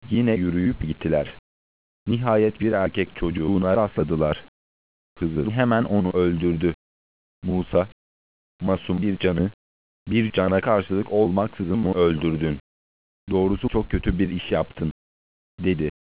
Yine yürüyüp gittiler. Nihayet bir erkek çocuğuna rastladılar. Hızır hemen onu öldürdü. Musa, masum bir cana karşılık olmaksızın mı öldürdün? Doğrusu çok kötü bir iş yaptın, dedi.